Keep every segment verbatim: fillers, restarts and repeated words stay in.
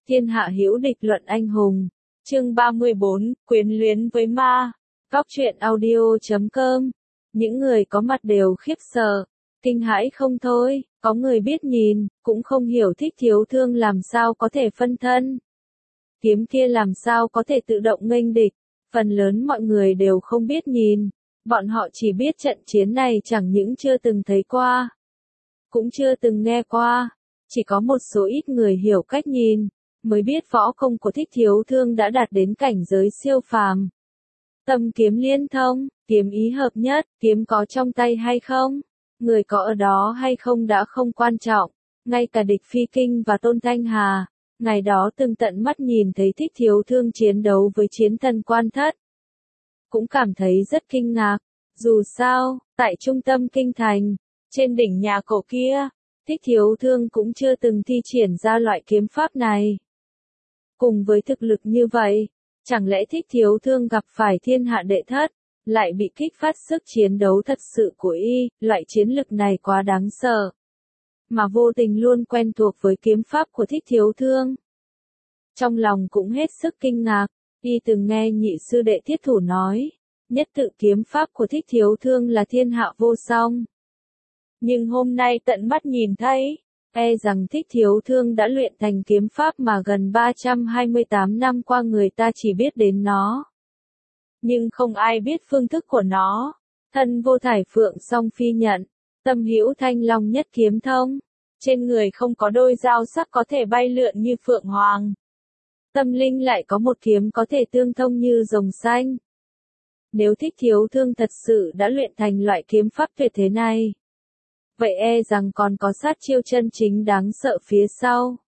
Thiên hạ hữu địch luận anh hùng. Chương ba mươi bốn, quyến luyến với ma. Góc truyện audio chấm com. Những người có mặt đều khiếp sợ, kinh hãi không thôi, có người biết nhìn, cũng không hiểu Thích Thiếu Thương làm sao có thể phân thân. Kiếm kia làm sao có thể tự động nghênh địch, phần lớn mọi người đều không biết nhìn, bọn họ chỉ biết trận chiến này chẳng những chưa từng thấy qua, cũng chưa từng nghe qua, chỉ có một số ít người hiểu cách nhìn, mới biết võ công của Thích Thiếu Thương đã đạt đến cảnh giới siêu phàm. Tâm kiếm liên thông, kiếm ý hợp nhất, kiếm có trong tay hay không, người có ở đó hay không đã không quan trọng, ngay cả địch Phi Kinh và Tôn Thanh Hà, ngày đó từng tận mắt nhìn thấy Thích Thiếu Thương chiến đấu với chiến thần Quan Thất, cũng cảm thấy rất kinh ngạc, dù sao, tại trung tâm kinh thành, trên đỉnh nhà cổ kia, Thích Thiếu Thương cũng chưa từng thi triển ra loại kiếm pháp này. Cùng với thực lực như vậy, chẳng lẽ Thích Thiếu Thương gặp phải thiên hạ đệ thất, lại bị kích phát sức chiến đấu thật sự của y, loại chiến lực này quá đáng sợ. Mà vô tình luôn quen thuộc với kiếm pháp của Thích Thiếu Thương. Trong lòng cũng hết sức kinh ngạc, y từng nghe nhị sư đệ Thiết Thủ nói, nhất tự kiếm pháp của Thích Thiếu Thương là thiên hạ vô song. Nhưng hôm nay tận mắt nhìn thấy, e rằng Thích Thiếu Thương đã luyện thành kiếm pháp mà gần ba trăm hai mươi tám năm qua người ta chỉ biết đến nó. Nhưng không ai biết phương thức của nó. Thân vô thải phượng song phi nhận, tâm hữu thanh long nhất kiếm thông. Trên người không có đôi dao sắc có thể bay lượn như phượng hoàng. Tâm linh lại có một kiếm có thể tương thông như rồng xanh. Nếu Thích Thiếu Thương thật sự đã luyện thành loại kiếm pháp tuyệt thế này, vậy e rằng còn có sát chiêu chân chính đáng sợ phía sau.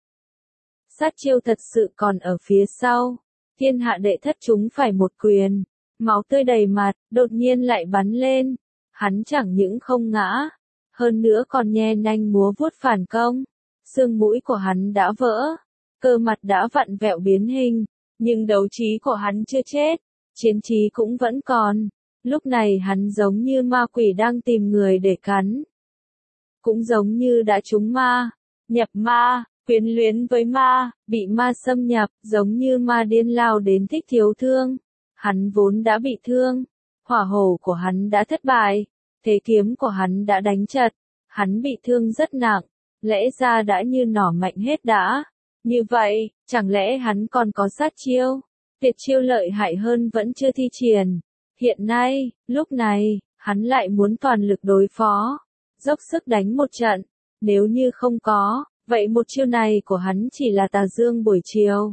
Sát chiêu thật sự còn ở phía sau. Thiên hạ đệ thất chúng phải một quyền, máu tươi đầy mặt, đột nhiên lại bắn lên. Hắn chẳng những không ngã, hơn nữa còn nhe nanh múa vuốt phản công. Xương mũi của hắn đã vỡ, cơ mặt đã vặn vẹo biến hình, nhưng đấu trí của hắn chưa chết, chiến trí cũng vẫn còn. Lúc này hắn giống như ma quỷ đang tìm người để cắn. Cũng giống như đã trúng ma, nhập ma, quyến luyến với ma, bị ma xâm nhập, giống như ma điên lao đến Thích Thiếu Thương. Hắn vốn đã bị thương, hỏa hổ của hắn đã thất bại, thế kiếm của hắn đã đánh chật, hắn bị thương rất nặng, lẽ ra đã như nỏ mạnh hết đã. Như vậy, chẳng lẽ hắn còn có sát chiêu, tuyệt chiêu lợi hại hơn vẫn chưa thi triển. Hiện nay, lúc này, hắn lại muốn toàn lực đối phó, dốc sức đánh một trận. Nếu như không có, vậy một chiêu này của hắn chỉ là tà dương buổi chiều,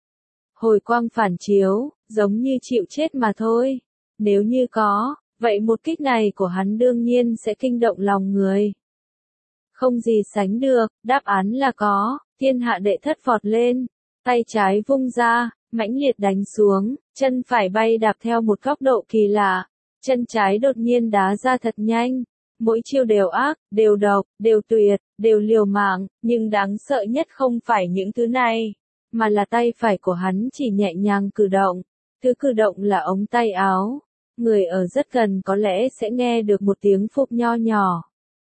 hồi quang phản chiếu, giống như chịu chết mà thôi. Nếu như có, vậy một kích này của hắn đương nhiên sẽ kinh động lòng người. Không gì sánh được, đáp án là có. Thiên hạ đệ thất vọt lên, tay trái vung ra, mãnh liệt đánh xuống, chân phải bay đạp theo một góc độ kỳ lạ, chân trái đột nhiên đá ra thật nhanh. Mỗi chiêu đều ác, đều độc, đều tuyệt, đều liều mạng, nhưng đáng sợ nhất không phải những thứ này, mà là tay phải của hắn chỉ nhẹ nhàng cử động. Thứ cử động là ống tay áo. Người ở rất gần có lẽ sẽ nghe được một tiếng phụp nho nhỏ.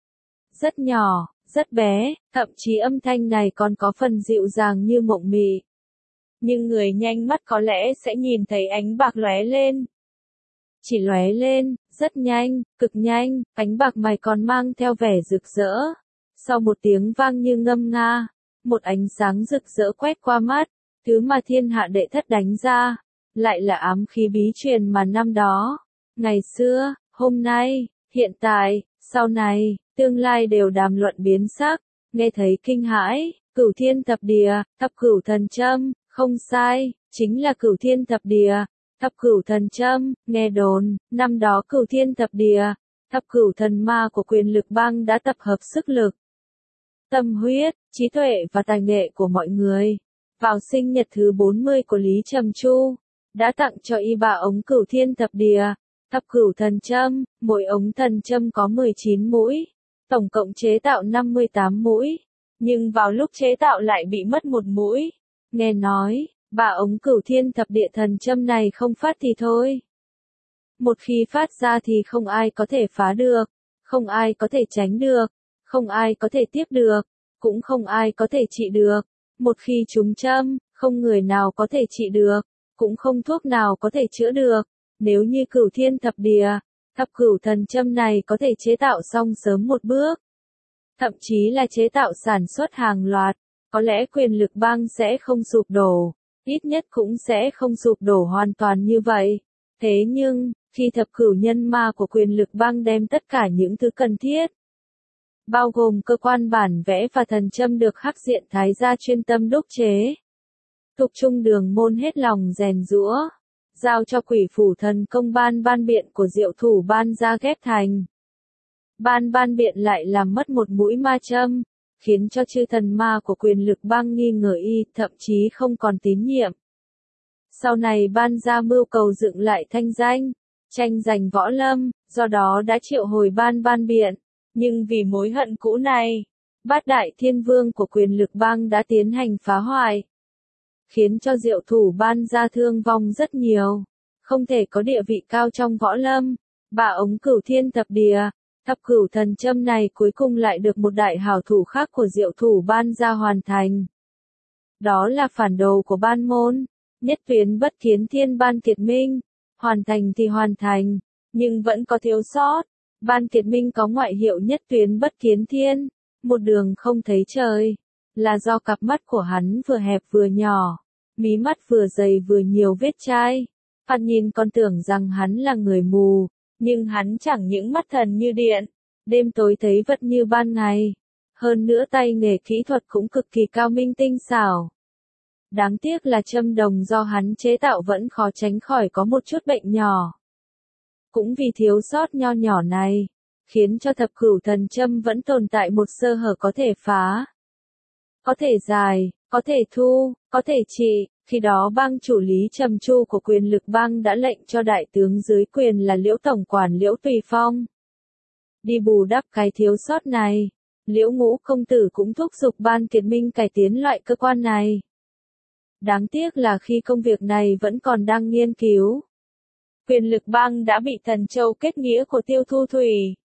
Rất nhỏ, rất bé, thậm chí âm thanh này còn có phần dịu dàng như mộng mị. Nhưng người nhanh mắt có lẽ sẽ nhìn thấy ánh bạc lóe lên. Chỉ lóe lên, rất nhanh, cực nhanh, ánh bạc mày còn mang theo vẻ rực rỡ. Sau một tiếng vang như ngâm nga, một ánh sáng rực rỡ quét qua mắt, thứ mà thiên hạ đệ thất đánh ra, lại là ám khí bí truyền mà năm đó, ngày xưa, hôm nay, hiện tại, sau này, tương lai đều đàm luận biến sắc, nghe thấy kinh hãi. Cửu thiên thập địa, thập cửu thần châm, không sai, chính là cửu thiên thập địa. Thập cửu thần châm, nghe đồn, năm đó cửu thiên thập địa, thập cửu thần ma của quyền lực bang đã tập hợp sức lực, tâm huyết, trí tuệ và tài nghệ của mọi người. Vào sinh nhật thứ bốn mươi của Lý Trầm Chu, đã tặng cho y ba ống cửu thiên thập địa, thập cửu thần châm, mỗi ống thần châm có mười chín mũi, tổng cộng chế tạo năm mươi tám mũi, nhưng vào lúc chế tạo lại bị mất một mũi. Nghe nói, ba ống cửu thiên thập địa thần châm này không phát thì thôi. Một khi phát ra thì không ai có thể phá được, không ai có thể tránh được, không ai có thể tiếp được, cũng không ai có thể trị được. Một khi trúng châm, không người nào có thể trị được, cũng không thuốc nào có thể chữa được. Nếu như Cửu Thiên Thập Địa, thập cửu thần châm này có thể chế tạo xong sớm một bước, thậm chí là chế tạo sản xuất hàng loạt, có lẽ quyền lực bang sẽ không sụp đổ, ít nhất cũng sẽ không sụp đổ hoàn toàn như vậy. Thế nhưng, khi thập cửu nhân ma của quyền lực bang đem tất cả những thứ cần thiết, bao gồm cơ quan bản vẽ và thần châm được Hắc Diện Thái gia chuyên tâm đúc chế, Thục Trung Đường Môn hết lòng rèn giũa, giao cho Quỷ Phủ Thần Công ban ban biện của Diệu Thủ ban ra ghép thành. Ban ban biện lại làm mất một mũi ma châm, khiến cho chư thần ma của quyền lực bang nghi ngờ y, thậm chí không còn tín nhiệm. Sau này ban ra mưu cầu dựng lại thanh danh, tranh giành võ lâm, do đó đã triệu hồi ban ban biện, nhưng vì mối hận cũ này, bát đại thiên vương của quyền lực bang đã tiến hành phá hoại, khiến cho Diệu Thủ ban ra thương vong rất nhiều, không thể có địa vị cao trong võ lâm. Bà ống Cửu Thiên Thập Địa, thập cửu thần châm này cuối cùng lại được một đại hảo thủ khác của Diệu Thủ ban ra hoàn thành. Đó là phản đồ của ban môn, nhất tuyến bất kiến thiên Ban Kiệt Minh. Hoàn thành thì hoàn thành, nhưng vẫn có thiếu sót. Ban Kiệt Minh có ngoại hiệu nhất tuyến bất kiến thiên, một đường không thấy trời, là do cặp mắt của hắn vừa hẹp vừa nhỏ, mí mắt vừa dày vừa nhiều vết chai. Thoạt nhìn còn tưởng rằng hắn là người mù, nhưng hắn chẳng những mắt thần như điện, đêm tối thấy vật như ban ngày. Hơn nữa tay nghề kỹ thuật cũng cực kỳ cao minh tinh xảo. Đáng tiếc là châm đồng do hắn chế tạo vẫn khó tránh khỏi có một chút bệnh nhỏ. Cũng vì thiếu sót nho nhỏ này, khiến cho thập cửu thần châm vẫn tồn tại một sơ hở có thể phá. Có thể giải, có thể thu, có thể trị. Khi đó bang chủ Lý Trầm Chu của quyền lực bang đã lệnh cho đại tướng dưới quyền là Liễu Tổng quản Liễu Tùy Phong đi bù đắp cái thiếu sót này. Liễu Ngũ công tử cũng thúc giục Ban Kiệt Minh cải tiến loại cơ quan này. Đáng tiếc là khi công việc này vẫn còn đang nghiên cứu, quyền lực bang đã bị Thần Châu kết nghĩa của Tiêu Thu Thủy,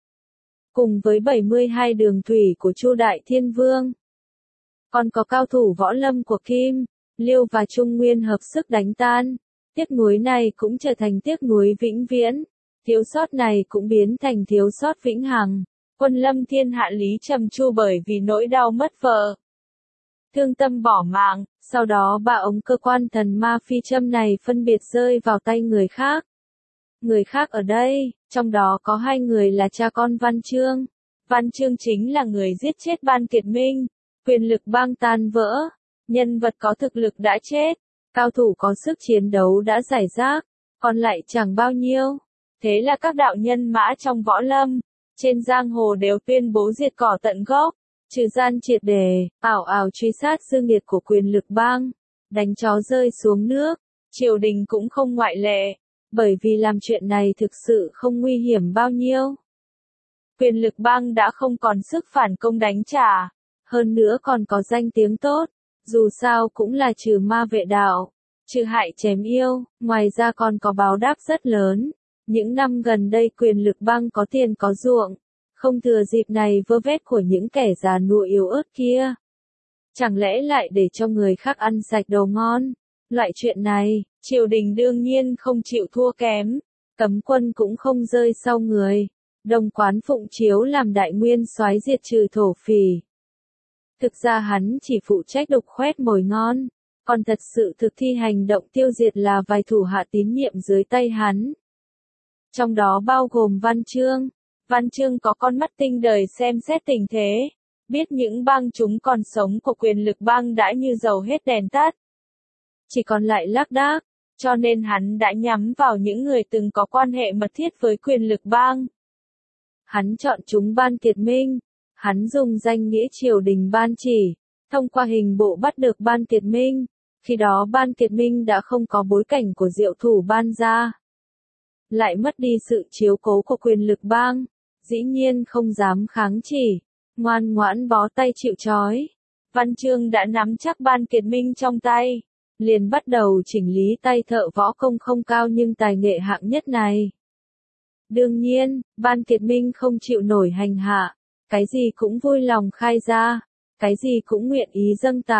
cùng với bảy mươi hai đường thủy của Chu Đại Thiên Vương, còn có cao thủ võ lâm của Kim, Liêu và Trung Nguyên hợp sức đánh tan. Tiếc nuối này cũng trở thành tiếc nuối vĩnh viễn, thiếu sót này cũng biến thành thiếu sót vĩnh hằng. Quân lâm thiên hạ Lý Trầm Chu bởi vì nỗi đau mất vợ, thương tâm bỏ mạng, sau đó ba ống cơ quan thần ma phi châm này phân biệt rơi vào tay người khác. Người khác ở đây, trong đó có hai người là cha con Văn Chương. Văn Chương chính là người giết chết Ban Kiệt Minh, quyền lực bang tan vỡ, nhân vật có thực lực đã chết, cao thủ có sức chiến đấu đã giải rác, còn lại chẳng bao nhiêu. Thế là các đạo nhân mã trong võ lâm, trên giang hồ đều tuyên bố diệt cỏ tận gốc, trừ gian triệt đề, ảo ảo truy sát dương nghiệt của quyền lực bang, đánh chó rơi xuống nước. Triều đình cũng không ngoại lệ, bởi vì làm chuyện này thực sự không nguy hiểm bao nhiêu. Quyền lực bang đã không còn sức phản công đánh trả, hơn nữa còn có danh tiếng tốt, dù sao cũng là trừ ma vệ đạo, trừ hại chém yêu, ngoài ra còn có báo đáp rất lớn. Những năm gần đây quyền lực bang có tiền có ruộng, không thừa dịp này vơ vét của những kẻ già nua yếu ớt kia. Chẳng lẽ lại để cho người khác ăn sạch đồ ngon? Loại chuyện này, triều đình đương nhiên không chịu thua kém, cấm quân cũng không rơi sau người. Đồng Quán Phụng Chiếu làm đại nguyên soái diệt trừ thổ phỉ. Thực ra hắn chỉ phụ trách đục khoét mồi ngon, còn thật sự thực thi hành động tiêu diệt là vài thủ hạ tín nhiệm dưới tay hắn. Trong đó bao gồm Văn Chương. Văn Chương có con mắt tinh đời xem xét tình thế, biết những bang chúng còn sống của quyền lực bang đã như dầu hết đèn tắt, chỉ còn lại lác đác, cho nên hắn đã nhắm vào những người từng có quan hệ mật thiết với quyền lực bang. Hắn chọn chúng Ban Kiệt Minh, hắn dùng danh nghĩa triều đình ban chỉ, thông qua hình bộ bắt được Ban Kiệt Minh. Khi đó Ban Kiệt Minh đã không có bối cảnh của Diệu Thủ ban ra, lại mất đi sự chiếu cố của quyền lực bang, dĩ nhiên không dám kháng chỉ, ngoan ngoãn bó tay chịu trói. Văn Chương đã nắm chắc Ban Kiệt Minh trong tay, liền bắt đầu chỉnh lý tay thợ võ công không cao nhưng tài nghệ hạng nhất này. Đương nhiên, Ban Kiệt Minh không chịu nổi hành hạ, cái gì cũng vui lòng khai ra, cái gì cũng nguyện ý dâng tặng,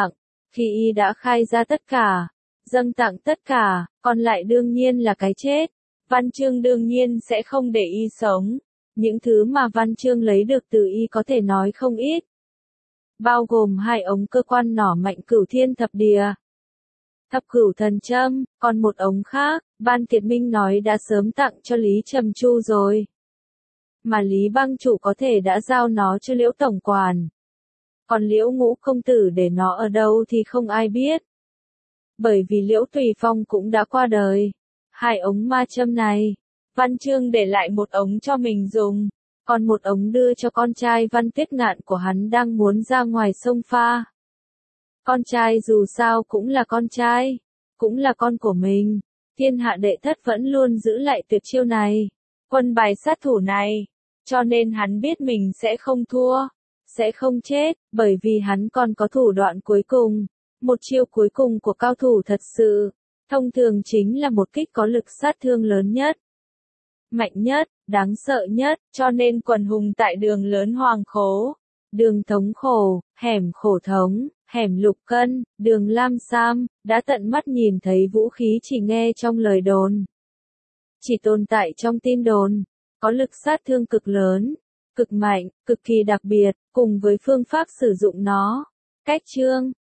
Khi y đã khai ra tất cả, dâng tặng tất cả, còn lại đương nhiên là cái chết. Văn Chương đương nhiên sẽ không để y sống. Những thứ mà Văn Chương lấy được từ y có thể nói không ít. Bao gồm hai ống cơ quan nỏ mạnh cửu thiên thập địa. Thập cửu thần châm, còn một ống khác, Ban Kiệt Minh nói đã sớm tặng cho Lý Trầm Chu rồi. Mà Lý Bang Chủ có thể đã giao nó cho Liễu Tổng Quản. Còn Liễu Ngũ Công Tử để nó ở đâu thì không ai biết. Bởi vì Liễu Tùy Phong cũng đã qua đời. Hai ống ma châm này, Văn Chương để lại một ống cho mình dùng, còn một ống đưa cho con trai Văn Tuyết Ngạn của hắn đang muốn ra ngoài sông pha. Con trai dù sao cũng là con trai, cũng là con của mình. Thiên hạ đệ thất vẫn luôn giữ lại tuyệt chiêu này, quân bài sát thủ này, cho nên hắn biết mình sẽ không thua, sẽ không chết, bởi vì hắn còn có thủ đoạn cuối cùng, một chiêu cuối cùng của cao thủ thật sự, thông thường chính là một kích có lực sát thương lớn nhất, mạnh nhất, đáng sợ nhất, cho nên quần hùng tại đường lớn Hoàng Khố, đường Thống Khổ, hẻm Khổ Thống, hẻm Lục Cân, đường Lam Sam, đã tận mắt nhìn thấy vũ khí chỉ nghe trong lời đồn. Chỉ tồn tại trong tin đồn, có lực sát thương cực lớn, cực mạnh, cực kỳ đặc biệt, cùng với phương pháp sử dụng nó. Cách chương,